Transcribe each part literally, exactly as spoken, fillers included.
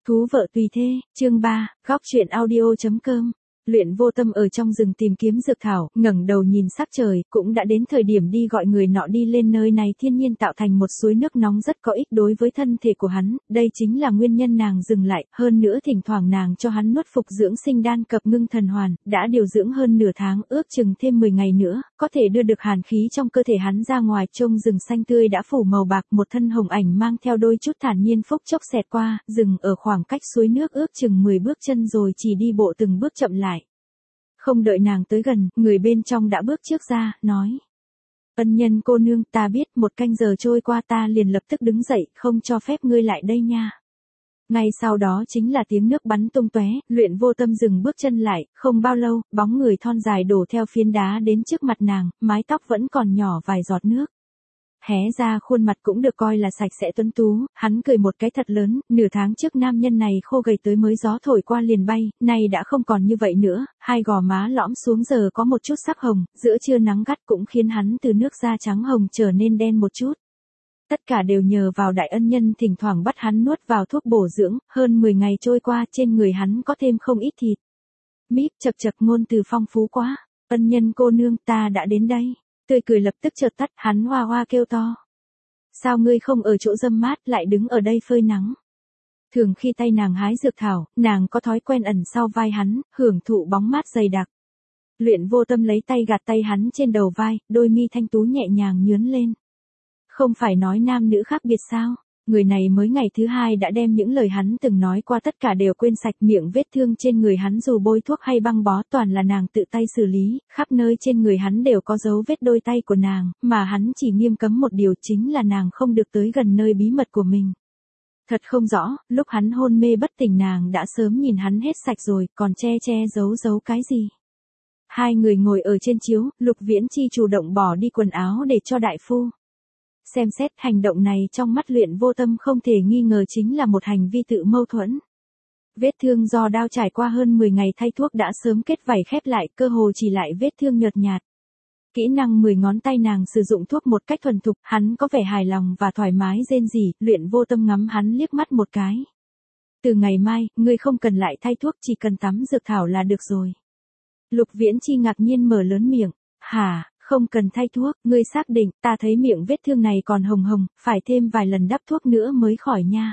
Thú vợ tùy thê, chương ba, góc truyện audio.com. Luyện Vô Tâm ở trong rừng tìm kiếm dược thảo, ngẩng đầu nhìn sắc trời, cũng đã đến thời điểm đi gọi người nọ đi lên nơi này thiên nhiên tạo thành một suối nước nóng rất có ích đối với thân thể của hắn, đây chính là nguyên nhân nàng dừng lại, hơn nữa thỉnh thoảng nàng cho hắn nuốt phục dưỡng sinh đan cập ngưng thần hoàn, đã điều dưỡng hơn nửa tháng, ước chừng thêm mười ngày nữa, có thể đưa được hàn khí trong cơ thể hắn ra ngoài. Trông rừng xanh tươi đã phủ màu bạc, một thân hồng ảnh mang theo đôi chút thản nhiên phúc chốc xẹt qua, dừng ở khoảng cách suối nước ước chừng mười bước chân rồi chỉ đi bộ từng bước chậm lại. Không đợi nàng tới gần, người bên trong đã bước trước ra, nói. Ân nhân cô nương, ta biết, một canh giờ trôi qua ta liền lập tức đứng dậy, không cho phép ngươi lại đây nha. Ngay sau đó chính là tiếng nước bắn tung tóe, Luyện Vô Tâm dừng bước chân lại, không bao lâu, bóng người thon dài đổ theo phiến đá đến trước mặt nàng, mái tóc vẫn còn nhỏ vài giọt nước. Hé ra khuôn mặt cũng được coi là sạch sẽ tuấn tú, hắn cười một cái thật lớn, nửa tháng trước nam nhân này khô gầy tới mới gió thổi qua liền bay, nay đã không còn như vậy nữa, hai gò má lõm xuống giờ có một chút sắc hồng, giữa trưa nắng gắt cũng khiến hắn từ nước da trắng hồng trở nên đen một chút. Tất cả đều nhờ vào đại ân nhân thỉnh thoảng bắt hắn nuốt vào thuốc bổ dưỡng, hơn mười ngày trôi qua trên người hắn có thêm không ít thịt. Míp chập chập ngôn từ phong phú quá, ân nhân cô nương ta đã đến đây. Tươi cười lập tức chợt tắt, hắn hoa hoa kêu to. Sao ngươi không ở chỗ râm mát lại đứng ở đây phơi nắng? Thường khi tay nàng hái dược thảo, nàng có thói quen ẩn sau vai hắn, hưởng thụ bóng mát dày đặc. Luyện Vô Tâm lấy tay gạt tay hắn trên đầu vai, đôi mi thanh tú nhẹ nhàng nhướn lên. Không phải nói nam nữ khác biệt sao? Người này mới ngày thứ hai đã đem những lời hắn từng nói qua tất cả đều quên sạch, miệng vết thương trên người hắn dù bôi thuốc hay băng bó toàn là nàng tự tay xử lý, khắp nơi trên người hắn đều có dấu vết đôi tay của nàng, mà hắn chỉ nghiêm cấm một điều chính là nàng không được tới gần nơi bí mật của mình. Thật không rõ, lúc hắn hôn mê bất tỉnh nàng đã sớm nhìn hắn hết sạch rồi, còn che che giấu giấu cái gì. Hai người ngồi ở trên chiếu, Lục Viễn Chi chủ động bỏ đi quần áo để cho đại phu. Xem xét hành động này trong mắt Luyện Vô Tâm không thể nghi ngờ chính là một hành vi tự mâu thuẫn. Vết thương do đao trải qua hơn mười ngày thay thuốc đã sớm kết vảy khép lại, cơ hồ chỉ lại vết thương nhợt nhạt. Kỹ năng mười ngón tay nàng sử dụng thuốc một cách thuần thục, hắn có vẻ hài lòng và thoải mái rên rỉ, Luyện Vô Tâm ngắm hắn liếc mắt một cái. Từ ngày mai, ngươi không cần lại thay thuốc, chỉ cần tắm dược thảo là được rồi. Lục Viễn Chi ngạc nhiên mở lớn miệng, hả? Không cần thay thuốc, ngươi xác định, ta thấy miệng vết thương này còn hồng hồng, phải thêm vài lần đắp thuốc nữa mới khỏi nha.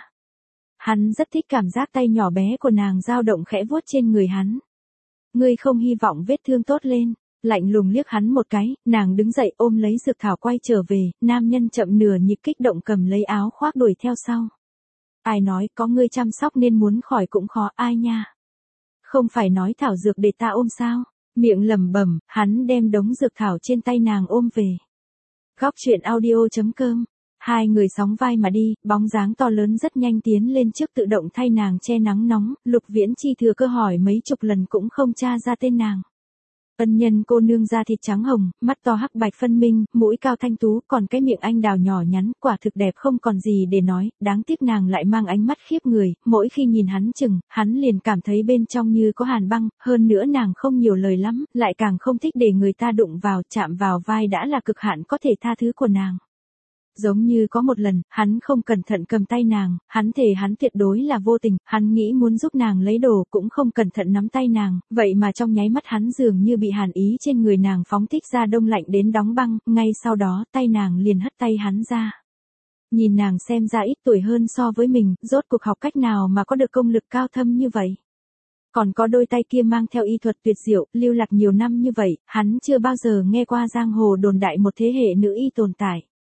Hắn rất thích cảm giác tay nhỏ bé của nàng dao động khẽ vuốt trên người hắn. Ngươi không hy vọng vết thương tốt lên, lạnh lùng liếc hắn một cái, nàng đứng dậy ôm lấy dược thảo quay trở về, nam nhân chậm nửa nhịp kích động cầm lấy áo khoác đuổi theo sau. Ai nói có ngươi chăm sóc nên muốn khỏi cũng khó, ai nha. Không phải nói thảo dược để ta ôm sao? Miệng lẩm bẩm, hắn đem đống dược thảo trên tay nàng ôm về. Góc truyện audio.com. Hai người sóng vai mà đi, bóng dáng to lớn rất nhanh tiến lên trước tự động thay nàng che nắng nóng, Lục Viễn Chi thừa cơ hỏi mấy chục lần cũng không tra ra tên nàng. Ân nhân cô nương da thịt trắng hồng, mắt to hắc bạch phân minh, mũi cao thanh tú, còn cái miệng anh đào nhỏ nhắn, quả thực đẹp không còn gì để nói, đáng tiếc nàng lại mang ánh mắt khiếp người, mỗi khi nhìn hắn chừng, hắn liền cảm thấy bên trong như có hàn băng, hơn nữa nàng không nhiều lời lắm, lại càng không thích để người ta đụng vào, chạm vào vai đã là cực hạn có thể tha thứ của nàng. Giống như có một lần, hắn không cẩn thận cầm tay nàng, hắn thề hắn tuyệt đối là vô tình, hắn nghĩ muốn giúp nàng lấy đồ cũng không cẩn thận nắm tay nàng, vậy mà trong nháy mắt hắn dường như bị hàn ý trên người nàng phóng thích ra đông lạnh đến đóng băng, ngay sau đó tay nàng liền hất tay hắn ra. Nhìn nàng xem ra ít tuổi hơn so với mình, rốt cuộc học cách nào mà có được công lực cao thâm như vậy. Còn có đôi tay kia mang theo y thuật tuyệt diệu, lưu lạc nhiều năm như vậy, hắn chưa bao giờ nghe qua giang hồ đồn đại một thế hệ nữ y tồn tại.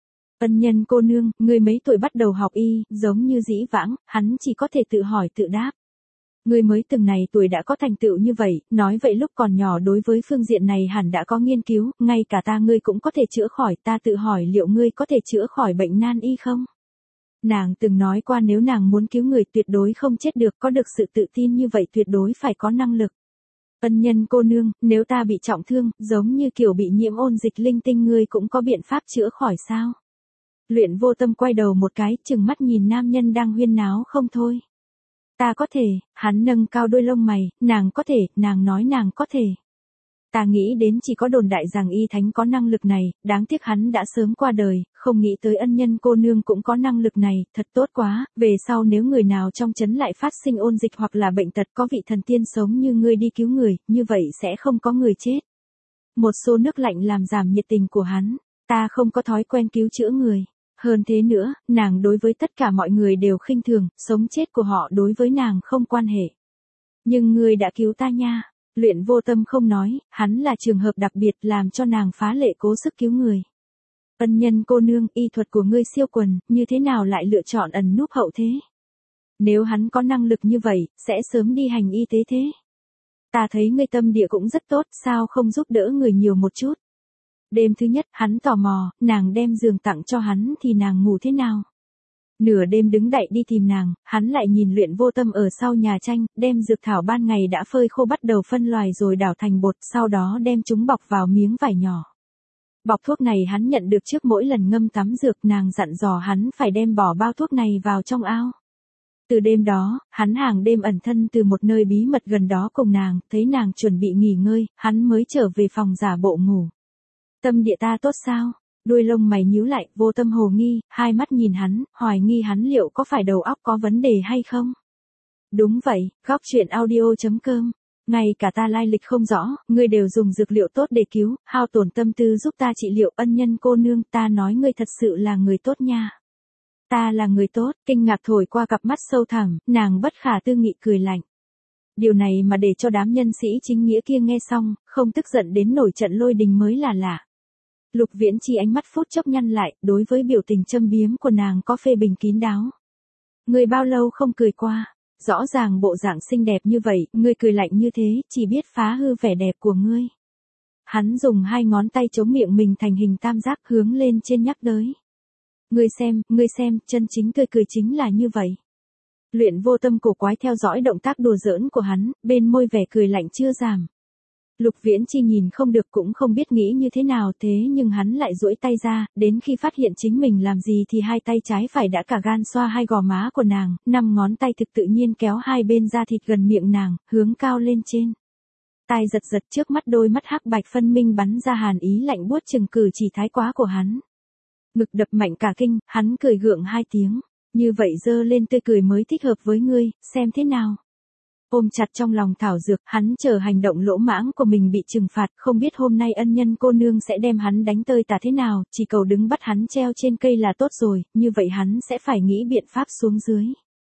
Ân nhân cô nương, ngươi mấy tuổi bắt đầu học y, giống như dĩ vãng, hắn chỉ có thể tự hỏi tự đáp. Ngươi mới từng này tuổi đã có thành tựu như vậy, nói vậy lúc còn nhỏ đối với phương diện này hẳn đã có nghiên cứu, ngay cả ta ngươi cũng có thể chữa khỏi, ta tự hỏi liệu ngươi có thể chữa khỏi bệnh nan y không? Nàng từng nói qua nếu nàng muốn cứu người tuyệt đối không chết được, có được sự tự tin như vậy tuyệt đối phải có năng lực. Ân nhân cô nương, nếu ta bị trọng thương, giống như kiểu bị nhiễm ôn dịch linh tinh ngươi cũng có biện pháp chữa khỏi sao? Luyện Vô Tâm quay đầu một cái, chừng mắt nhìn nam nhân đang huyên náo không thôi. Ta có thể, hắn nâng cao đôi lông mày, nàng có thể, nàng nói nàng có thể. Ta nghĩ đến chỉ có đồn đại rằng y thánh có năng lực này, đáng tiếc hắn đã sớm qua đời, không nghĩ tới ân nhân cô nương cũng có năng lực này, thật tốt quá, về sau nếu người nào trong trấn lại phát sinh ôn dịch hoặc là bệnh tật có vị thần tiên sống như ngươi đi cứu người, như vậy sẽ không có người chết. Một xô nước lạnh làm giảm nhiệt tình của hắn, ta không có thói quen cứu chữa người. Hơn thế nữa, nàng đối với tất cả mọi người đều khinh thường, sống chết của họ đối với nàng không quan hệ. Nhưng ngươi đã cứu ta nha. Luyện Vô Tâm không nói, hắn là trường hợp đặc biệt làm cho nàng phá lệ cố sức cứu người. Ân nhân cô nương, y thuật của ngươi siêu quần, như thế nào lại lựa chọn ẩn núp hậu thế? Nếu hắn có năng lực như vậy, sẽ sớm đi hành y tế thế. Ta thấy ngươi tâm địa cũng rất tốt, sao không giúp đỡ người nhiều một chút? Đêm thứ nhất, hắn tò mò, nàng đem giường tặng cho hắn thì nàng ngủ thế nào? Nửa đêm đứng dậy đi tìm nàng, hắn lại nhìn Luyện Vô Tâm ở sau nhà tranh, đem dược thảo ban ngày đã phơi khô bắt đầu phân loài rồi đảo thành bột, sau đó đem chúng bọc vào miếng vải nhỏ. Bọc thuốc này hắn nhận được trước mỗi lần ngâm tắm dược, nàng dặn dò hắn phải đem bỏ bao thuốc này vào trong ao. Từ đêm đó, hắn hàng đêm ẩn thân từ một nơi bí mật gần đó cùng nàng, thấy nàng chuẩn bị nghỉ ngơi, hắn mới trở về phòng giả bộ ngủ. Tâm địa ta tốt sao? Đuôi lông mày nhíu lại, Vô Tâm hồ nghi, hai mắt nhìn hắn, hoài nghi hắn liệu có phải đầu óc có vấn đề hay không? Đúng vậy, góc truyện audio chấm com. Ngay cả ta lai lịch không rõ, ngươi đều dùng dược liệu tốt để cứu, hao tổn tâm tư giúp ta trị liệu, ân nhân cô nương, ta nói ngươi thật sự là người tốt nha. Ta là người tốt, kinh ngạc thổi qua cặp mắt sâu thẳm, nàng bất khả tư nghị cười lạnh. Điều này mà để cho đám nhân sĩ chính nghĩa kia nghe xong, không tức giận đến nổi trận lôi đình mới là lạ. Lục Viễn Chi ánh mắt phút chốc nhăn lại, đối với biểu tình châm biếm của nàng có phê bình kín đáo. Ngươi bao lâu không cười qua, rõ ràng bộ dạng xinh đẹp như vậy, ngươi cười lạnh như thế, chỉ biết phá hư vẻ đẹp của ngươi. Hắn dùng hai ngón tay chống miệng mình thành hình tam giác hướng lên trên nhắc tới. Ngươi xem, ngươi xem, chân chính tươi cười chính là như vậy. Luyện Vô Tâm cổ quái theo dõi động tác đùa giỡn của hắn, bên môi vẻ cười lạnh chưa giảm. Lục Viễn Chi nhìn không được cũng không biết nghĩ như thế nào, thế nhưng hắn lại duỗi tay ra, đến khi phát hiện chính mình làm gì thì hai tay trái phải đã cả gan xoa hai gò má của nàng, năm ngón tay thực tự nhiên kéo hai bên da thịt gần miệng nàng, hướng cao lên trên. Tai giật giật trước mắt đôi mắt hắc bạch phân minh bắn ra hàn ý lạnh buốt chừng cử chỉ thái quá của hắn. Ngực đập mạnh cả kinh, hắn cười gượng hai tiếng, như vậy dơ lên tươi cười mới thích hợp với ngươi, xem thế nào. Ôm chặt trong lòng thảo dược, hắn chờ hành động lỗ mãng của mình bị trừng phạt, không biết hôm nay ân nhân cô nương sẽ đem hắn đánh tơi tả thế nào, chỉ cầu đứng bắt hắn treo trên cây là tốt rồi, như vậy hắn sẽ phải nghĩ biện pháp xuống dưới.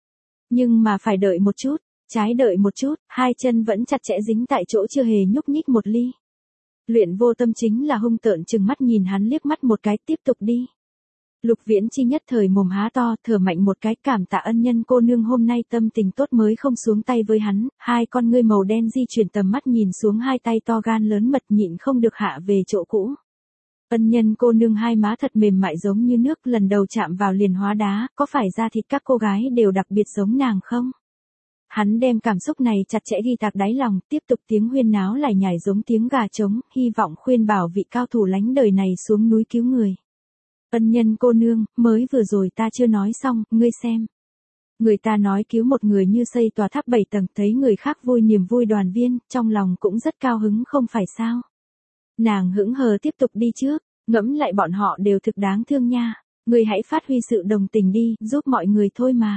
Nhưng mà phải đợi một chút, trái đợi một chút, hai chân vẫn chặt chẽ dính tại chỗ chưa hề nhúc nhích một ly. Luyện Vô Tâm chính là hung tợn chừng mắt nhìn hắn liếc mắt một cái, tiếp tục đi. Lục Viễn Chi nhất thời mồm há to, thở mạnh một cái, cảm tạ ân nhân cô nương hôm nay tâm tình tốt mới không xuống tay với hắn, hai con ngươi màu đen di chuyển tầm mắt nhìn xuống hai tay to gan lớn mật nhịn không được hạ về chỗ cũ. Ân nhân cô nương hai má thật mềm mại giống như nước, lần đầu chạm vào liền hóa đá, có phải da thịt các cô gái đều đặc biệt giống nàng không? Hắn đem cảm xúc này chặt chẽ ghi tạc đáy lòng, tiếp tục tiếng huyên náo lải nhải giống tiếng gà trống, hy vọng khuyên bảo vị cao thủ lánh đời này xuống núi cứu người. Ân nhân cô nương, mới vừa rồi ta chưa nói xong, ngươi xem. Người ta nói cứu một người như xây tòa tháp bảy tầng, thấy người khác vui niềm vui đoàn viên, trong lòng cũng rất cao hứng không phải sao. Nàng hững hờ tiếp tục đi trước, ngẫm lại bọn họ đều thực đáng thương nha. Ngươi hãy phát huy sự đồng tình đi, giúp mọi người thôi mà.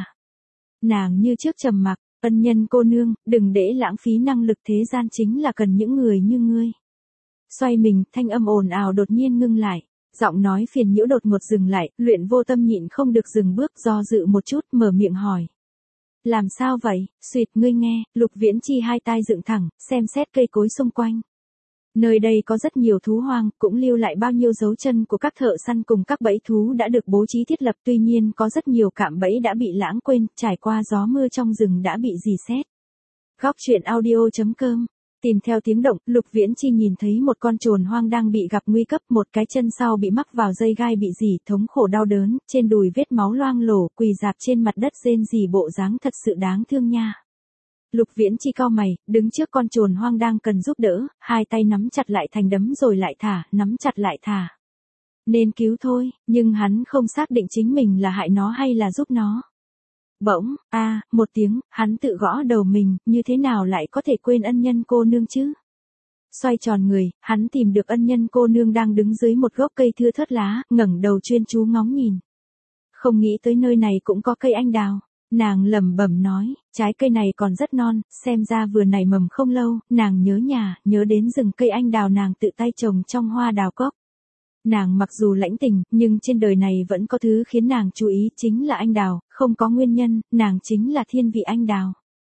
Nàng như trước trầm mặc, ân nhân cô nương, đừng để lãng phí năng lực, thế gian chính là cần những người như ngươi. Xoay mình, thanh âm ồn ào đột nhiên ngưng lại. Giọng nói phiền nhiễu đột ngột dừng lại, Luyện Vô Tâm nhịn không được dừng bước, do dự một chút, mở miệng hỏi. Làm sao vậy, suýt, ngươi nghe, Lục Viễn Chi hai tai dựng thẳng, xem xét cây cối xung quanh. Nơi đây có rất nhiều thú hoang, cũng lưu lại bao nhiêu dấu chân của các thợ săn cùng các bẫy thú đã được bố trí thiết lập, tuy nhiên có rất nhiều cạm bẫy đã bị lãng quên, trải qua gió mưa trong rừng đã bị rỉ sét. Góc truyện audio chấm com. Tìm theo tiếng động, Lục Viễn Chi nhìn thấy một con trồn hoang đang bị gặp nguy cấp, một cái chân sau bị mắc vào dây gai bị rỉ, thống khổ đau đớn, trên đùi vết máu loang lổ, quỳ rạp trên mặt đất rên rỉ, bộ dáng thật sự đáng thương nha. Lục Viễn Chi cau mày, đứng trước con trồn hoang đang cần giúp đỡ, hai tay nắm chặt lại thành đấm rồi lại thả, nắm chặt lại thả. Nên cứu thôi, nhưng hắn không xác định chính mình là hại nó hay là giúp nó. Bỗng, a, à, một tiếng, hắn tự gõ đầu mình, như thế nào lại có thể quên ân nhân cô nương chứ? Xoay tròn người, hắn tìm được ân nhân cô nương đang đứng dưới một gốc cây thưa thớt lá, ngẩng đầu chuyên chú ngóng nhìn. Không nghĩ tới nơi này cũng có cây anh đào. Nàng lẩm bẩm nói, trái cây này còn rất non, xem ra vừa nảy mầm không lâu, nàng nhớ nhà, nhớ đến rừng cây anh đào nàng tự tay trồng trong hoa đào cốc. Nàng mặc dù lãnh tình, nhưng trên đời này vẫn có thứ khiến nàng chú ý, chính là anh đào, không có nguyên nhân, nàng chính là thiên vị anh đào.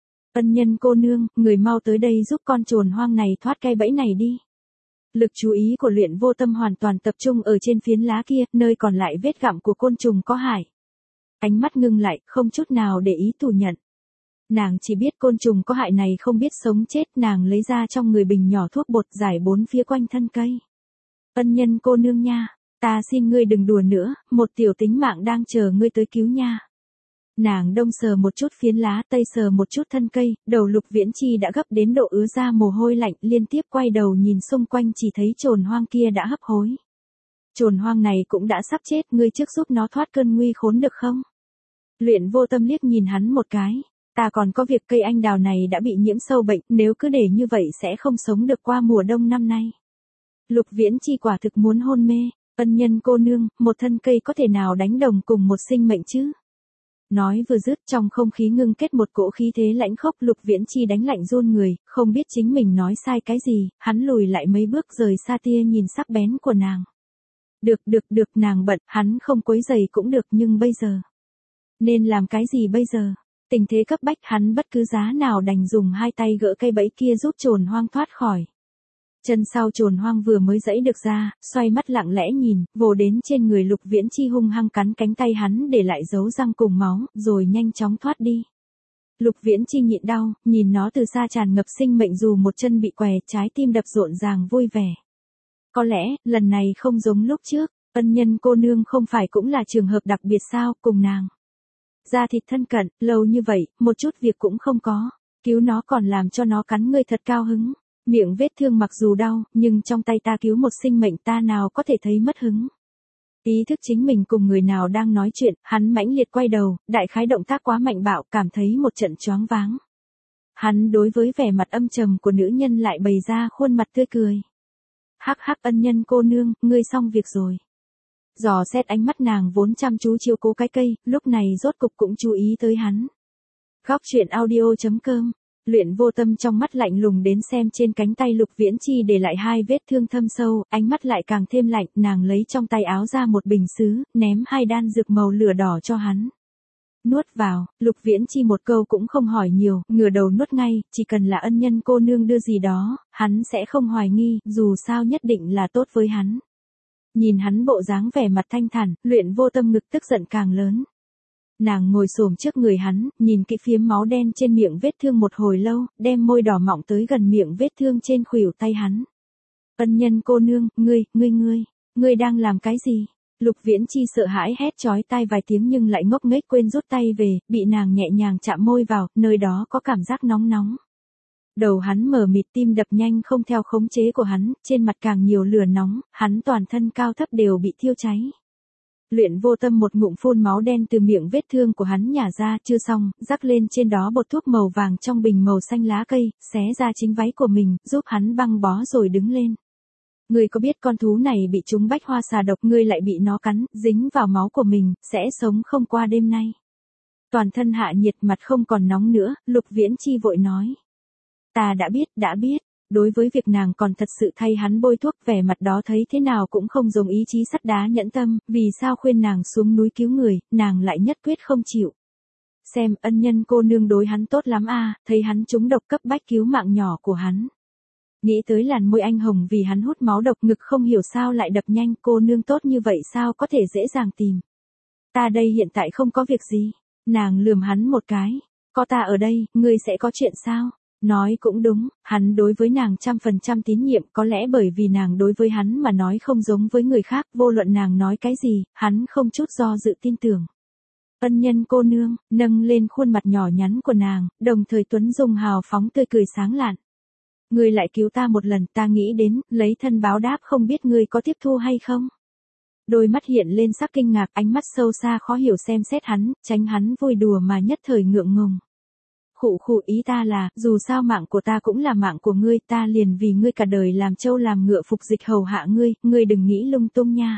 Ân nhân cô nương, người mau tới đây giúp con trồn hoang này thoát cái bẫy này đi. Lực chú ý của Luyện Vô Tâm hoàn toàn tập trung ở trên phiến lá kia, nơi còn lại vết gặm của côn trùng có hại. Ánh mắt ngưng lại, không chút nào để ý thủ nhận. Nàng chỉ biết côn trùng có hại này không biết sống chết, nàng lấy ra trong người bình nhỏ thuốc bột giải bốn phía quanh thân cây. Ân nhân cô nương nha, ta xin ngươi đừng đùa nữa, một tiểu tính mạng đang chờ ngươi tới cứu nha. Nàng đông sờ một chút phiến lá, tây sờ một chút thân cây, đầu Lục Viễn Chi đã gấp đến độ ứa ra mồ hôi lạnh, liên tiếp quay đầu nhìn xung quanh chỉ thấy trồn hoang kia đã hấp hối. Trồn hoang này cũng đã sắp chết, ngươi trước giúp nó thoát cơn nguy khốn được không? Luyện Vô Tâm liếc nhìn hắn một cái, ta còn có việc cây anh đào này đã bị nhiễm sâu bệnh, nếu cứ để như vậy sẽ không sống được qua mùa đông năm nay. Lục Viễn Chi quả thực muốn hôn mê, ân nhân cô nương, một thân cây có thể nào đánh đồng cùng một sinh mệnh chứ? Nói vừa dứt, trong không khí ngưng kết một cỗ khí thế lãnh khốc, Lục Viễn Chi đánh lạnh run người, không biết chính mình nói sai cái gì, hắn lùi lại mấy bước rời xa tia nhìn sắc bén của nàng. Được được được, nàng bận, hắn không quấy rầy cũng được, nhưng bây giờ nên làm cái gì bây giờ? Tình thế cấp bách, hắn bất cứ giá nào đành dùng hai tay gỡ cây bẫy kia giúp trồn hoang thoát khỏi. Chân sau trồn hoang vừa mới giãy được ra, xoay mắt lặng lẽ nhìn, vồ đến trên người Lục Viễn Chi hung hăng cắn cánh tay hắn để lại dấu răng cùng máu, rồi nhanh chóng thoát đi. Lục Viễn Chi nhịn đau, nhìn nó từ xa tràn ngập sinh mệnh dù một chân bị què, trái tim đập rộn ràng vui vẻ. Có lẽ, lần này không giống lúc trước, ân nhân cô nương không phải cũng là trường hợp đặc biệt sao, cùng nàng. Da thịt thân cận, lâu như vậy, một chút việc cũng không có, cứu nó còn làm cho nó cắn ngươi thật cao hứng. Miệng vết thương mặc dù đau, nhưng trong tay ta cứu một sinh mệnh, ta nào có thể thấy mất hứng. Ý thức chính mình cùng người nào đang nói chuyện, hắn mãnh liệt quay đầu, đại khái động tác quá mạnh bạo, cảm thấy một trận choáng váng. Hắn đối với vẻ mặt âm trầm của nữ nhân lại bày ra khuôn mặt tươi cười. Hắc hắc, ân nhân cô nương, ngươi xong việc rồi. Dò xét ánh mắt nàng vốn chăm chú chiếu cố cái cây, lúc này rốt cục cũng chú ý tới hắn. Góc truyện audio chấm com. Luyện Vô Tâm trong mắt lạnh lùng đến xem trên cánh tay Lục Viễn Chi để lại hai vết thương thâm sâu, ánh mắt lại càng thêm lạnh, nàng lấy trong tay áo ra một bình sứ, ném hai đan dược màu lửa đỏ cho hắn. Nuốt vào, Lục Viễn Chi một câu cũng không hỏi nhiều, ngửa đầu nuốt ngay, chỉ cần là ân nhân cô nương đưa gì đó, hắn sẽ không hoài nghi, dù sao nhất định là tốt với hắn. Nhìn hắn bộ dáng vẻ mặt thanh thản, Luyện Vô Tâm ngực tức giận càng lớn. Nàng ngồi xổm trước người hắn, nhìn kỹ phiếm máu đen trên miệng vết thương một hồi lâu, đem môi đỏ mọng tới gần miệng vết thương trên khuỷu tay hắn. Ân nhân cô nương, ngươi, ngươi ngươi, ngươi đang làm cái gì? Lục Viễn Chi sợ hãi hét chói tai vài tiếng nhưng lại ngốc nghếch quên rút tay về, bị nàng nhẹ nhàng chạm môi vào, nơi đó có cảm giác nóng nóng. Đầu hắn mở mịt, tim đập nhanh không theo khống chế của hắn, trên mặt càng nhiều lửa nóng, hắn toàn thân cao thấp đều bị thiêu cháy. Luyện Vô Tâm một ngụm phun máu đen từ miệng vết thương của hắn nhả ra, chưa xong, rắc lên trên đó bột thuốc màu vàng trong bình màu xanh lá cây, xé ra chính váy của mình, giúp hắn băng bó rồi đứng lên. Ngươi có biết con thú này bị trúng bách hoa xà độc, ngươi lại bị nó cắn, dính vào máu của mình, sẽ sống không qua đêm nay. Toàn thân hạ nhiệt, mặt không còn nóng nữa, Lục Viễn Chi vội nói. Ta đã biết, đã biết. Đối với việc nàng còn thật sự thay hắn bôi thuốc, vẻ mặt đó thấy thế nào cũng không giống ý chí sắt đá nhẫn tâm, vì sao khuyên nàng xuống núi cứu người, nàng lại nhất quyết không chịu. Xem, ân nhân cô nương đối hắn tốt lắm a, thấy hắn trúng độc cấp bách cứu mạng nhỏ của hắn. Nghĩ tới làn môi anh hồng vì hắn hút máu độc, ngực không hiểu sao lại đập nhanh, cô nương tốt như vậy sao có thể dễ dàng tìm. Ta đây hiện tại không có việc gì. Nàng lườm hắn một cái. Có ta ở đây, ngươi sẽ có chuyện sao? Nói cũng đúng, hắn đối với nàng trăm phần trăm tín nhiệm, có lẽ bởi vì nàng đối với hắn mà nói không giống với người khác, vô luận nàng nói cái gì, hắn không chút do dự tin tưởng. Ân nhân cô nương, nâng lên khuôn mặt nhỏ nhắn của nàng, đồng thời Tuấn Dung hào phóng tươi cười sáng lạn. Ngươi lại cứu ta một lần, ta nghĩ đến, lấy thân báo đáp, không biết ngươi có tiếp thu hay không? Đôi mắt hiện lên sắc kinh ngạc, ánh mắt sâu xa khó hiểu xem xét hắn, tránh hắn vui đùa mà nhất thời ngượng ngùng. Khụ khụ, ý ta là, dù sao mạng của ta cũng là mạng của ngươi, ta liền vì ngươi cả đời làm trâu làm ngựa phục dịch hầu hạ ngươi, ngươi đừng nghĩ lung tung nha.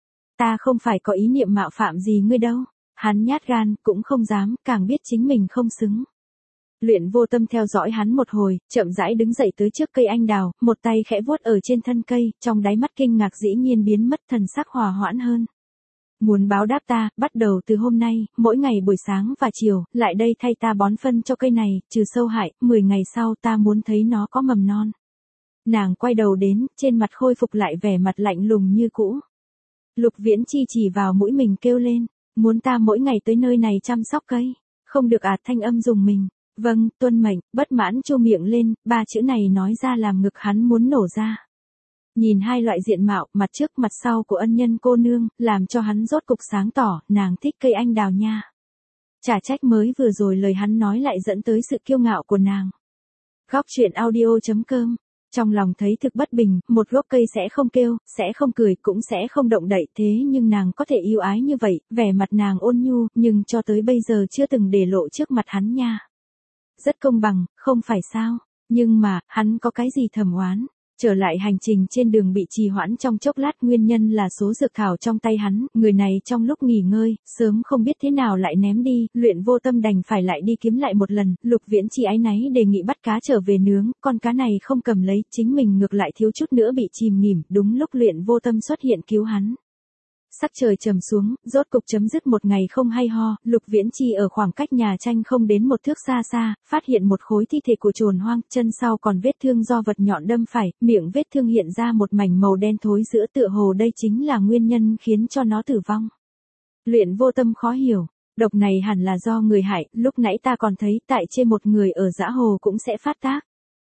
Ta không phải có ý niệm mạo phạm gì ngươi đâu. Hắn nhát gan, cũng không dám, càng biết chính mình không xứng. Luyện Vô Tâm theo dõi hắn một hồi, chậm rãi đứng dậy tới trước cây anh đào, một tay khẽ vuốt ở trên thân cây, trong đáy mắt kinh ngạc dĩ nhiên biến mất, thần sắc hòa hoãn hơn. Muốn báo đáp ta, bắt đầu từ hôm nay, mỗi ngày buổi sáng và chiều, lại đây thay ta bón phân cho cây này, trừ sâu hại, mười ngày sau ta muốn thấy nó có mầm non. Nàng quay đầu đến, trên mặt khôi phục lại vẻ mặt lạnh lùng như cũ. Lục Viễn Chi chỉ vào mũi mình kêu lên, muốn ta mỗi ngày tới nơi này chăm sóc cây, không được à? Thanh âm dùng mình. Vâng, tuân mệnh. Bất mãn chu miệng lên, ba chữ này nói ra làm ngực hắn muốn nổ ra. Nhìn hai loại diện mạo, mặt trước mặt sau của ân nhân cô nương, làm cho hắn rốt cục sáng tỏ, nàng thích cây anh đào nha. Chả trách mới vừa rồi lời hắn nói lại dẫn tới sự kiêu ngạo của nàng. Góc truyện audio chấm com. Trong lòng thấy thực bất bình, một gốc cây sẽ không kêu, sẽ không cười, cũng sẽ không động đậy, thế nhưng nàng có thể yêu ái như vậy, vẻ mặt nàng ôn nhu, nhưng cho tới bây giờ chưa từng để lộ trước mặt hắn nha. Rất công bằng, không phải sao? Nhưng mà, hắn có cái gì thầm oán? Trở lại hành trình trên đường bị trì hoãn trong chốc lát, nguyên nhân là số dược thảo trong tay hắn, người này trong lúc nghỉ ngơi, sớm không biết thế nào lại ném đi, Luyện Vô Tâm đành phải lại đi kiếm lại một lần, Lục Viễn Chi áy náy đề nghị bắt cá trở về nướng, con cá này không cầm lấy, chính mình ngược lại thiếu chút nữa bị chìm nghỉm, đúng lúc Luyện Vô Tâm xuất hiện cứu hắn. Sắc trời trầm xuống, rốt cục chấm dứt một ngày không hay ho, Lục Viễn Chi ở khoảng cách nhà tranh không đến một thước xa xa, phát hiện một khối thi thể của trồn hoang, chân sau còn vết thương do vật nhọn đâm phải, miệng vết thương hiện ra một mảnh màu đen thối giữa, tựa hồ đây chính là nguyên nhân khiến cho nó tử vong. Luyện Vô Tâm khó hiểu, độc này hẳn là do người hại, lúc nãy ta còn thấy tại trên một người ở dã hồ cũng sẽ phát tác.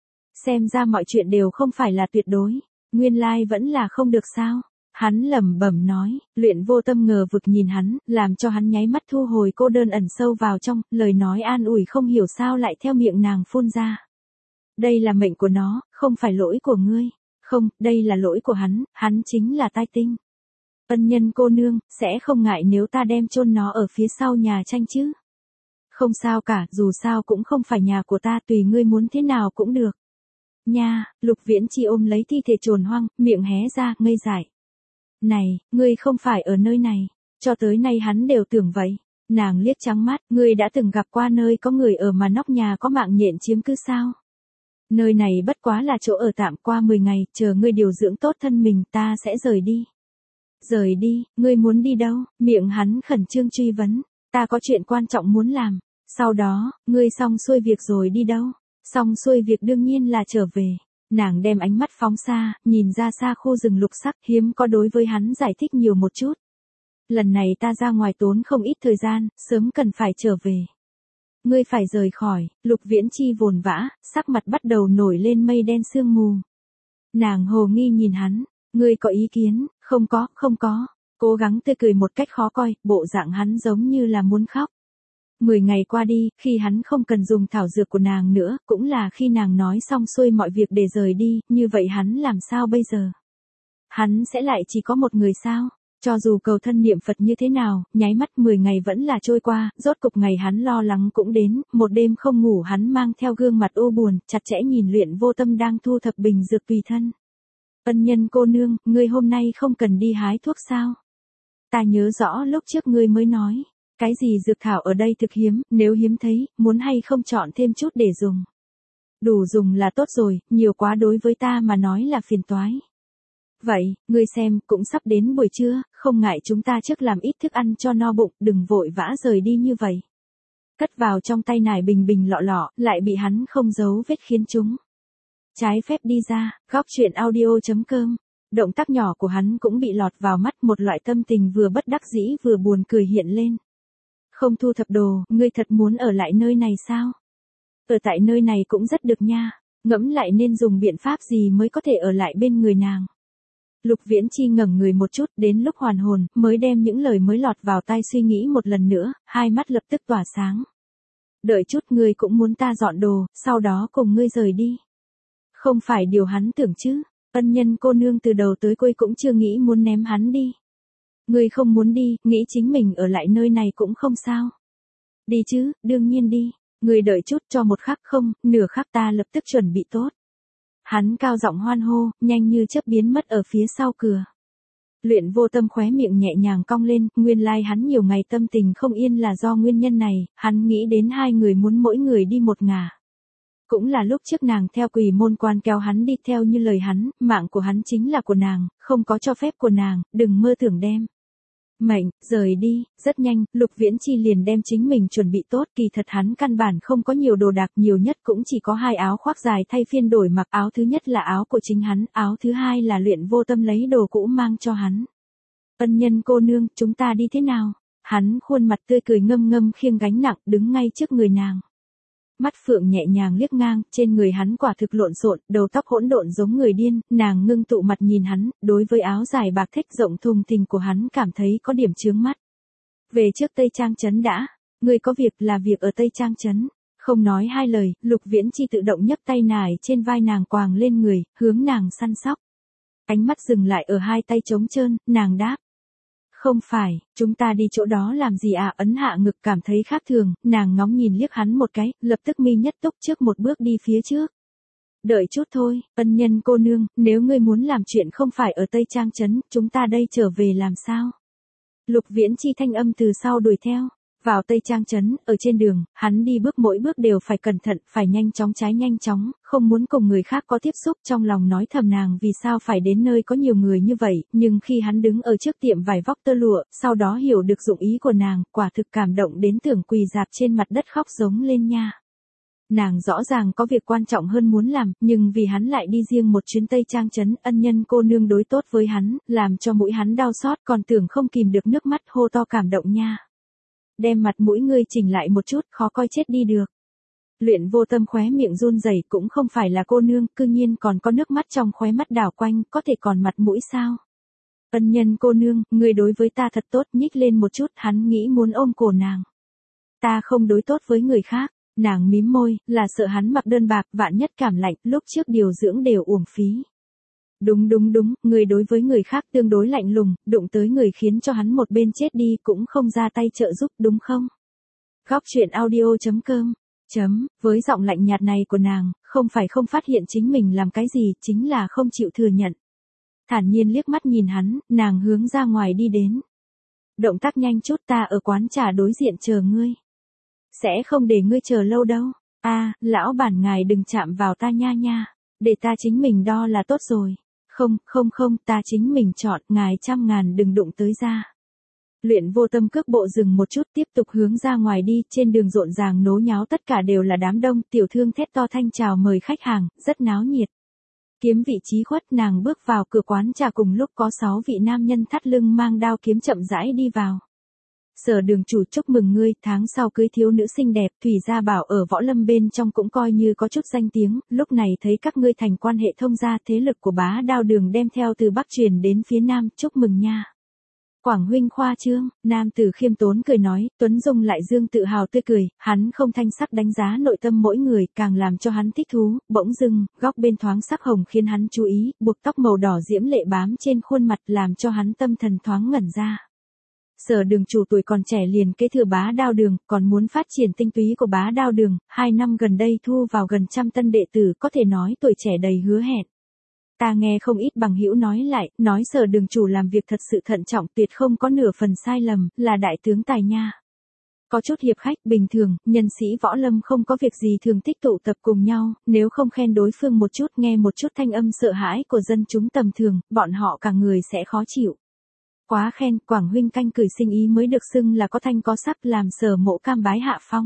Xem ra mọi chuyện đều không phải là tuyệt đối, nguyên lai vẫn là không được sao. Hắn lẩm bẩm nói, Luyện Vô Tâm ngờ vực nhìn hắn, làm cho hắn nháy mắt thu hồi cô đơn ẩn sâu vào trong, lời nói an ủi không hiểu sao lại theo miệng nàng phun ra. Đây là mệnh của nó, không phải lỗi của ngươi. Không, đây là lỗi của hắn, hắn chính là tai tinh. Ân nhân cô nương, sẽ không ngại nếu ta đem chôn nó ở phía sau nhà tranh chứ? Không sao cả, dù sao cũng không phải nhà của ta, tùy ngươi muốn thế nào cũng được. Nha, Lục Viễn Chi ôm lấy thi thể trồn hoang, miệng hé ra, ngây dại. Này, ngươi không phải ở nơi này, cho tới nay hắn đều tưởng vậy. Nàng liếc trắng mắt, ngươi đã từng gặp qua nơi có người ở mà nóc nhà có mạng nhện chiếm cứ sao? Nơi này bất quá là chỗ ở tạm, qua mười ngày, chờ ngươi điều dưỡng tốt thân mình, ta sẽ rời đi. Rời đi, ngươi muốn đi đâu? Miệng hắn khẩn trương truy vấn, ta có chuyện quan trọng muốn làm. Sau đó, ngươi xong xuôi việc rồi đi đâu? Xong xuôi việc đương nhiên là trở về. Nàng đem ánh mắt phóng xa, nhìn ra xa khu rừng lục sắc, hiếm có đối với hắn giải thích nhiều một chút. Lần này ta ra ngoài tốn không ít thời gian, sớm cần phải trở về. Ngươi phải rời khỏi, Lục Viễn Chi vồn vã, sắc mặt bắt đầu nổi lên mây đen sương mù. Nàng hồ nghi nhìn hắn, ngươi có ý kiến? Không có, không có. Cố gắng tươi cười một cách khó coi, bộ dạng hắn giống như là muốn khóc. Mười ngày qua đi, khi hắn không cần dùng thảo dược của nàng nữa, cũng là khi nàng nói xong xuôi mọi việc để rời đi, như vậy hắn làm sao bây giờ? Hắn sẽ lại chỉ có một người sao? Cho dù cầu thân niệm Phật như thế nào, nháy mắt mười ngày vẫn là trôi qua, rốt cục ngày hắn lo lắng cũng đến, một đêm không ngủ hắn mang theo gương mặt u buồn, chặt chẽ nhìn Luyện Vô Tâm đang thu thập bình dược tùy thân. Ân nhân cô nương, ngươi hôm nay không cần đi hái thuốc sao? Ta nhớ rõ lúc trước ngươi mới nói. Cái gì dược thảo ở đây thực hiếm, nếu hiếm thấy, muốn hay không chọn thêm chút để dùng. Đủ dùng là tốt rồi, nhiều quá đối với ta mà nói là phiền toái. Vậy, ngươi xem, cũng sắp đến buổi trưa, không ngại chúng ta trước làm ít thức ăn cho no bụng, đừng vội vã rời đi như vậy. Cất vào trong tay nải bình bình lọ lọ, lại bị hắn không giấu vết khiến chúng. Trái phép đi ra, góc truyện audio chấm com. Động tác nhỏ của hắn cũng bị lọt vào mắt, một loại tâm tình vừa bất đắc dĩ vừa buồn cười hiện lên. Không thu thập đồ, ngươi thật muốn ở lại nơi này sao? Ở tại nơi này cũng rất được nha, ngẫm lại nên dùng biện pháp gì mới có thể ở lại bên người nàng. Lục Viễn Chi ngẩng người một chút, đến lúc hoàn hồn, mới đem những lời mới lọt vào tai suy nghĩ một lần nữa, hai mắt lập tức tỏa sáng. Đợi chút, ngươi cũng muốn ta dọn đồ, sau đó cùng ngươi rời đi. Không phải điều hắn tưởng chứ, ân nhân cô nương từ đầu tới cuối cũng chưa nghĩ muốn ném hắn đi. Ngươi không muốn đi, nghĩ chính mình ở lại nơi này cũng không sao. Đi chứ, đương nhiên đi. Người đợi chút cho một khắc không, nửa khắc ta lập tức chuẩn bị tốt. Hắn cao giọng hoan hô, nhanh như chớp biến mất ở phía sau cửa. Luyện Vô Tâm khóe miệng nhẹ nhàng cong lên, nguyên lai like hắn nhiều ngày tâm tình không yên là do nguyên nhân này, hắn nghĩ đến hai người muốn mỗi người đi một ngả. Cũng là lúc trước nàng theo Quỷ Môn Quan kéo hắn đi theo như lời hắn, mạng của hắn chính là của nàng, không có cho phép của nàng, đừng mơ tưởng đem. Mệnh, rời đi, rất nhanh, Lục Viễn Chi liền đem chính mình chuẩn bị tốt, kỳ thật hắn căn bản không có nhiều đồ đạc, nhiều nhất cũng chỉ có hai áo khoác dài thay phiên đổi mặc, áo thứ nhất là áo của chính hắn, áo thứ hai là Luyện Vô Tâm lấy đồ cũ mang cho hắn. Ân Nhân cô nương, chúng ta đi thế nào? Hắn khuôn mặt tươi cười ngâm ngâm khiêng gánh nặng, đứng ngay trước người nàng. Mắt phượng nhẹ nhàng liếc ngang, trên người hắn quả thực lộn xộn, đầu tóc hỗn độn giống người điên, nàng ngưng tụ mặt nhìn hắn, đối với áo dài bạc thích rộng thùng thình của hắn cảm thấy có điểm chướng mắt. Về trước Tây Trang trấn đã, người có việc là việc ở Tây Trang trấn. Không nói hai lời, Lục Viễn Chi tự động nhấc tay nải trên vai nàng quàng lên người, hướng nàng săn sóc. Ánh mắt dừng lại ở hai tay trống trơn, nàng đáp. Không phải, chúng ta đi chỗ đó làm gì à? Ấn hạ ngực cảm thấy khác thường, nàng ngóng nhìn liếc hắn một cái, lập tức mi nhất túc trước một bước đi phía trước. Đợi chút thôi, Ân Nhân cô nương, nếu ngươi muốn làm chuyện không phải ở Tây Trang trấn, chúng ta đây trở về làm sao? Lục Viễn Chi thanh âm từ sau đuổi theo. Vào Tây Trang trấn, ở trên đường, hắn đi bước mỗi bước đều phải cẩn thận, phải nhanh chóng trái nhanh chóng, không muốn cùng người khác có tiếp xúc, trong lòng nói thầm nàng vì sao phải đến nơi có nhiều người như vậy, nhưng khi hắn đứng ở trước tiệm vải vóc tơ lụa, sau đó hiểu được dụng ý của nàng, quả thực cảm động đến tưởng quỳ dạp trên mặt đất khóc giống lên nha. Nàng rõ ràng có việc quan trọng hơn muốn làm, nhưng vì hắn lại đi riêng một chuyến Tây Trang trấn, Ân Nhân cô nương đối tốt với hắn, làm cho mũi hắn đau xót, còn tưởng không kìm được nước mắt hô to cảm động nha. Đem mặt mũi ngươi chỉnh lại một chút, khó coi chết đi được. Luyện Vô Tâm khóe miệng run rẩy, cũng không phải là cô nương, cư nhiên còn có nước mắt trong khóe mắt đảo quanh, có thể còn mặt mũi sao? Ân Nhân cô nương, ngươi đối với ta thật tốt, nhích lên một chút, hắn nghĩ muốn ôm cổ nàng. Ta không đối tốt với người khác, nàng mím môi, là sợ hắn mặc đơn bạc, vạn nhất cảm lạnh, lúc trước điều dưỡng đều uổng phí. Đúng đúng đúng, người đối với người khác tương đối lạnh lùng, đụng tới người khiến cho hắn một bên chết đi cũng không ra tay trợ giúp, đúng không? Góc truyện audio chấm com chấm, với giọng lạnh nhạt này của nàng, không phải không phát hiện chính mình làm cái gì, chính là không chịu thừa nhận. Thản nhiên liếc mắt nhìn hắn, nàng hướng ra ngoài đi đến. Động tác nhanh chút, ta ở quán trà đối diện chờ ngươi. Sẽ không để ngươi chờ lâu đâu. A, à, lão bản ngài đừng chạm vào ta nha nha, để ta chính mình đo là tốt rồi. Không, không không, ta chính mình chọn, ngài trăm ngàn đừng đụng tới ra. Luyện Vô Tâm cước bộ dừng một chút, tiếp tục hướng ra ngoài đi, trên đường rộn ràng nố nháo tất cả đều là đám đông, tiểu thương thét to thanh chào mời khách hàng, rất náo nhiệt. Kiếm vị trí khuất, nàng bước vào cửa quán trà cùng lúc có sáu vị nam nhân thắt lưng mang đao kiếm chậm rãi đi vào. Sở Đường chủ, chúc mừng ngươi, tháng sau cưới thiếu nữ xinh đẹp, Thủy Gia Bảo ở Võ Lâm bên trong cũng coi như có chút danh tiếng, lúc này thấy các ngươi thành quan hệ thông gia, thế lực của Bá Đao Đường đem theo từ Bắc truyền đến phía Nam, chúc mừng nha. Quảng huynh khoa trương, nam tử khiêm tốn cười nói, Tuấn Dung lại dương tự hào tươi cười, hắn không thanh sắc đánh giá nội tâm mỗi người, càng làm cho hắn thích thú, bỗng dưng, góc bên thoáng sắc hồng khiến hắn chú ý, buộc tóc màu đỏ diễm lệ bám trên khuôn mặt làm cho hắn tâm thần thoáng ngẩn ra. Sở Đường chủ tuổi còn trẻ liền kế thừa Bá Đao Đường, còn muốn phát triển tinh túy của Bá Đao Đường, hai năm gần đây thu vào gần trăm tân đệ tử, có thể nói tuổi trẻ đầy hứa hẹn. Ta nghe không ít bằng hữu nói lại, nói Sở Đường chủ làm việc thật sự thận trọng, tuyệt không có nửa phần sai lầm, là đại tướng tài nha. Có chút hiệp khách, bình thường, nhân sĩ võ lâm không có việc gì thường tích tụ tập cùng nhau, nếu không khen đối phương một chút, nghe một chút thanh âm sợ hãi của dân chúng tầm thường, bọn họ cả người sẽ khó chịu. Quá khen, Quảng huynh canh cửi sinh ý mới được xưng là có thanh có sắc, làm Sở Mộ cam bái hạ phong.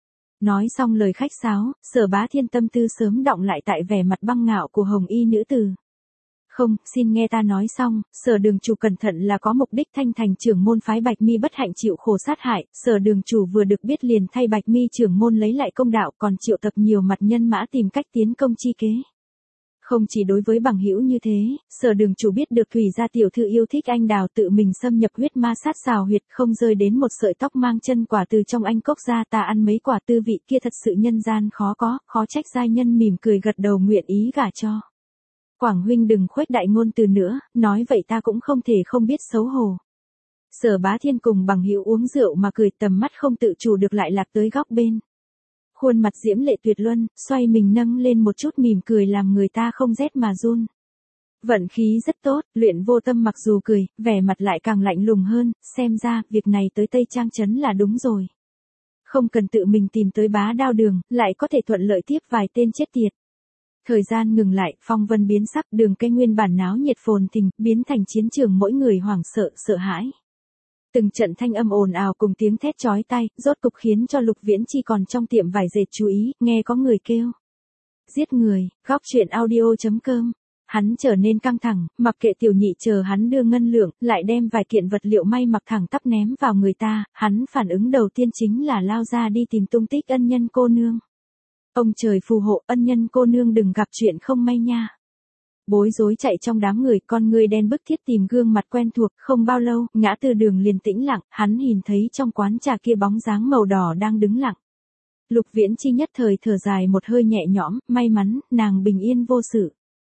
Nói xong lời khách sáo, Sở Bá Thiên tâm tư sớm đọng lại tại vẻ mặt băng ngạo của hồng y nữ tử. Không, xin nghe ta nói xong, Sở Đường chủ cẩn thận là có mục đích, thanh thành trưởng môn phái Bạch Mi bất hạnh chịu khổ sát hại, Sở Đường chủ vừa được biết liền thay Bạch Mi trưởng môn lấy lại công đạo, còn triệu tập nhiều mặt nhân mã tìm cách tiến công chi kế. Không chỉ đối với bằng hữu như thế, Sở Đường chủ biết được Thủy gia tiểu thư yêu thích anh đào, tự mình xâm nhập huyết ma sát xào huyệt, không rơi đến một sợi tóc mang chân quả từ trong anh cốc ra, ta ăn mấy quả tư vị kia thật sự nhân gian khó có, khó trách giai nhân mỉm cười gật đầu nguyện ý gả cho. Quảng huynh đừng khuếch đại ngôn từ nữa, nói vậy ta cũng không thể không biết xấu hổ. Sở Bá Thiên cùng bằng hữu uống rượu mà cười, tầm mắt không tự chủ được lại lạc tới góc bên. Khuôn mặt diễm lệ tuyệt luân, xoay mình nâng lên một chút mỉm cười làm người ta không rét mà run. Vận khí rất tốt, Luyện Vô Tâm mặc dù cười, vẻ mặt lại càng lạnh lùng hơn, xem ra, việc này tới Tây Trang Trấn là đúng rồi. Không cần tự mình tìm tới bá đao đường, lại có thể thuận lợi tiếp vài tên chết tiệt. Thời gian ngừng lại, phong vân biến sắc, đường cây nguyên bản náo nhiệt phồn thình, biến thành chiến trường mỗi người hoảng sợ, sợ hãi. Từng trận thanh âm ồn ào cùng tiếng thét chói tai, rốt cục khiến cho Lục Viễn Chi còn trong tiệm vải dệt chú ý, nghe có người kêu. Giết người, góc truyện audio chấm com. Hắn trở nên căng thẳng, mặc kệ tiểu nhị chờ hắn đưa ngân lượng, lại đem vài kiện vật liệu may mặc thẳng tắp ném vào người ta, hắn phản ứng đầu tiên chính là lao ra đi tìm tung tích ân nhân cô nương. Ông trời phù hộ, ân nhân cô nương đừng gặp chuyện không may nha. Bối rối chạy trong đám người, con người đen bức thiết tìm gương mặt quen thuộc, không bao lâu, ngã tư đường liền tĩnh lặng, hắn nhìn thấy trong quán trà kia bóng dáng màu đỏ đang đứng lặng. Lục Viễn Chi nhất thời thở dài một hơi nhẹ nhõm, may mắn, nàng bình yên vô sự.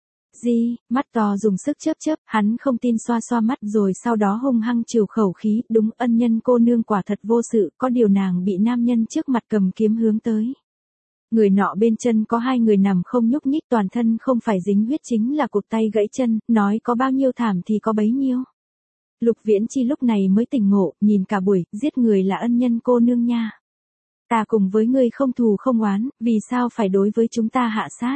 Di, mắt to dùng sức chớp chớp, hắn không tin xoa xoa mắt rồi sau đó hung hăng trừ khẩu khí, đúng ân nhân cô nương quả thật vô sự, có điều nàng bị nam nhân trước mặt cầm kiếm hướng tới. Người nọ bên chân có hai người nằm không nhúc nhích toàn thân không phải dính huyết chính là cụt tay gãy chân, nói có bao nhiêu thảm thì có bấy nhiêu. Lục Viễn Chi lúc này mới tỉnh ngộ, nhìn cả buổi, giết người là ân nhân cô nương nha. Ta cùng với ngươi không thù không oán, vì sao phải đối với chúng ta hạ sát?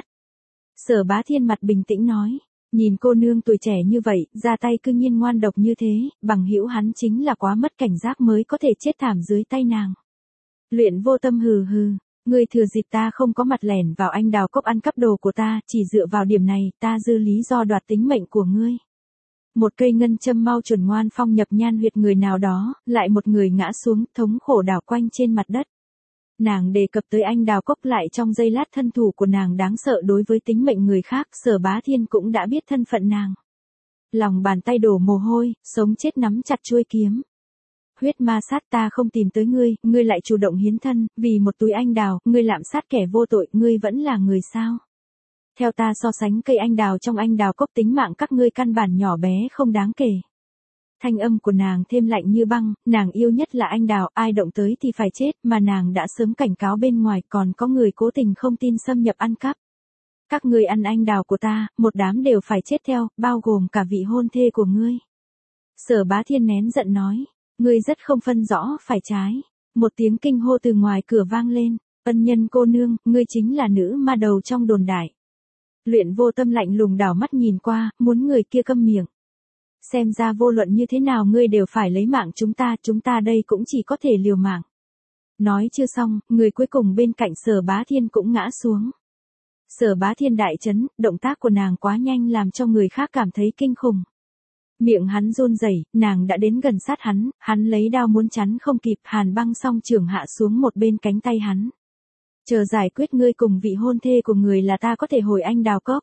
Sở Bá Thiên mặt bình tĩnh nói, nhìn cô nương tuổi trẻ như vậy, ra tay cư nhiên ngoan độc như thế, bằng hữu hắn chính là quá mất cảnh giác mới có thể chết thảm dưới tay nàng. Luyện Vô Tâm hừ hừ, ngươi thừa dịp ta không có mặt lẻn vào anh đào cốc ăn cắp đồ của ta, chỉ dựa vào điểm này, ta dư lý do đoạt tính mệnh của ngươi. Một cây ngân châm mau chuẩn ngoan phong nhập nhan huyệt người nào đó, lại một người ngã xuống, thống khổ đảo quanh trên mặt đất. Nàng đề cập tới anh đào cốc lại trong giây lát thân thủ của nàng đáng sợ đối với tính mệnh người khác, Sở Bá Thiên cũng đã biết thân phận nàng. Lòng bàn tay đổ mồ hôi, sống chết nắm chặt chuôi kiếm. Huyết ma sát, ta không tìm tới ngươi, ngươi lại chủ động hiến thân, vì một túi anh đào, ngươi lạm sát kẻ vô tội, ngươi vẫn là người sao? Theo ta so sánh cây anh đào trong anh đào cốc tính mạng các ngươi căn bản nhỏ bé không đáng kể. Thanh âm của nàng thêm lạnh như băng, nàng yêu nhất là anh đào, ai động tới thì phải chết, mà nàng đã sớm cảnh cáo bên ngoài, còn có người cố tình không tin xâm nhập ăn cắp. Các ngươi ăn anh đào của ta, một đám đều phải chết theo, bao gồm cả vị hôn thê của ngươi. Sở Bá Thiên nén giận nói, ngươi rất không phân rõ phải trái. Một tiếng kinh hô từ ngoài cửa vang lên, ân nhân cô nương, ngươi chính là nữ ma đầu trong đồn đại. Luyện Vô Tâm lạnh lùng đảo mắt nhìn qua, muốn người kia câm miệng. Xem ra vô luận như thế nào ngươi đều phải lấy mạng chúng ta, chúng ta đây cũng chỉ có thể liều mạng. Nói chưa xong, người cuối cùng bên cạnh Sở Bá Thiên cũng ngã xuống. Sở Bá Thiên đại chấn, động tác của nàng quá nhanh làm cho người khác cảm thấy kinh khủng. Miệng hắn run rẩy, nàng đã đến gần sát hắn, hắn lấy đao muốn chắn không kịp, hàn băng song trường hạ xuống một bên cánh tay hắn. Chờ giải quyết ngươi cùng vị hôn thê của người là ta có thể hồi anh đào cốc.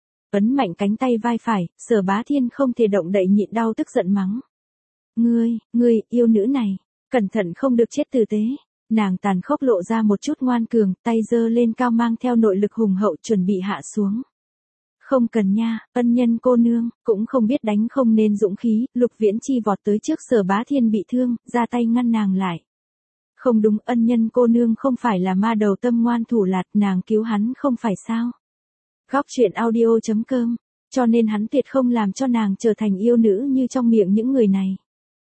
Ấn mạnh cánh tay vai phải, Sở Bá Thiên không thể động đậy nhịn đau tức giận mắng. Ngươi, ngươi, yêu nữ này, cẩn thận không được chết tử tế. Nàng tàn khốc lộ ra một chút ngoan cường, tay giơ lên cao mang theo nội lực hùng hậu chuẩn bị hạ xuống. Không cần nha, ân nhân cô nương, cũng không biết đánh không nên dũng khí, Lục Viễn Chi vọt tới trước Sở Bá Thiên bị thương, ra tay ngăn nàng lại. Không đúng, ân nhân cô nương không phải là ma đầu tâm ngoan thủ lạt, nàng cứu hắn không phải sao. Góc truyện audio chấm com, cho nên hắn tuyệt không làm cho nàng trở thành yêu nữ như trong miệng những người này.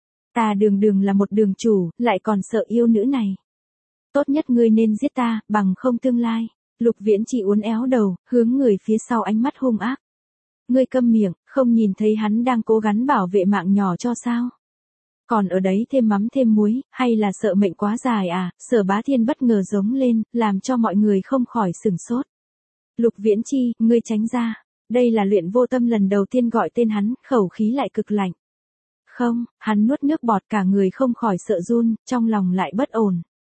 Ta đường đường là một đường chủ, lại còn sợ yêu nữ này. Tốt nhất ngươi nên giết ta, bằng không tương lai. Lục Viễn Chi uốn éo đầu, hướng người phía sau ánh mắt hung ác. Ngươi câm miệng, không nhìn thấy hắn đang cố gắng bảo vệ mạng nhỏ cho sao? Còn ở đấy thêm mắm thêm muối, hay là sợ mệnh quá dài à? Sở Bá Thiên bất ngờ giống lên, làm cho mọi người không khỏi sửng sốt. Lục Viễn Chi, ngươi tránh ra. Đây là Luyện Vô Tâm lần đầu tiên gọi tên hắn, khẩu khí lại cực lạnh. Không, hắn nuốt nước bọt cả người không khỏi sợ run, trong lòng lại bất ổn.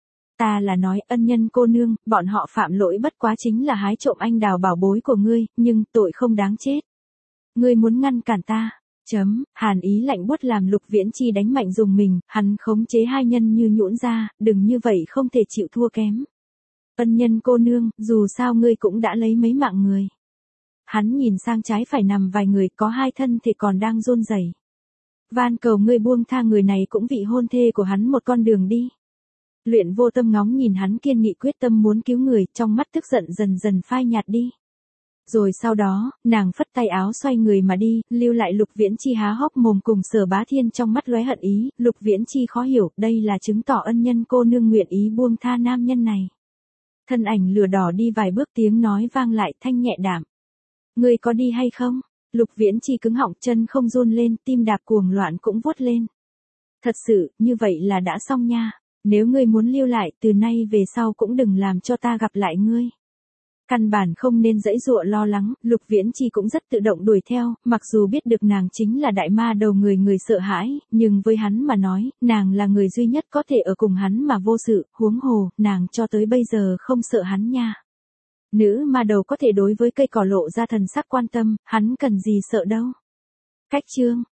Ta là nói ân nhân cô nương, bọn họ phạm lỗi bất quá chính là hái trộm anh đào bảo bối của ngươi, nhưng tội không đáng chết. Ngươi muốn ngăn cản ta. Chấm, hàn ý lạnh buốt làm Lục Viễn Chi đánh mạnh dùng mình, hắn khống chế hai nhân như nhũn ra, đừng như vậy không thể chịu thua kém. Ân nhân cô nương, dù sao ngươi cũng đã lấy mấy mạng người. Hắn nhìn sang trái phải nằm vài người, có hai thân thì còn đang run rẩy. Van cầu ngươi buông tha người này cũng vị hôn thê của hắn một con đường đi. Luyện Vô Tâm ngóng nhìn hắn kiên nghị quyết tâm muốn cứu người, trong mắt tức giận dần dần phai nhạt đi. Rồi sau đó, nàng phất tay áo xoay người mà đi, lưu lại Lục Viễn Chi há hốc mồm cùng Sở Bá Thiên trong mắt lóe hận ý. Lục Viễn Chi khó hiểu, đây là chứng tỏ ân nhân cô nương nguyện ý buông tha nam nhân này. Thân ảnh lửa đỏ đi vài bước, tiếng nói vang lại thanh nhẹ đạm. Ngươi có đi hay không? Lục Viễn Chi cứng họng, chân không run lên, tim đạp cuồng loạn cũng vuốt lên. Thật sự, như vậy là đã xong nha. Nếu ngươi muốn lưu lại, từ nay về sau cũng đừng làm cho ta gặp lại ngươi. Căn bản không nên giãy giụa lo lắng, Lục Viễn Chi cũng rất tự động đuổi theo, mặc dù biết được nàng chính là đại ma đầu người người sợ hãi, nhưng với hắn mà nói, nàng là người duy nhất có thể ở cùng hắn mà vô sự, huống hồ, nàng cho tới bây giờ không sợ hắn nha. Nữ ma đầu có thể đối với cây cỏ lộ ra thần sắc quan tâm, hắn cần gì sợ đâu. Cách chương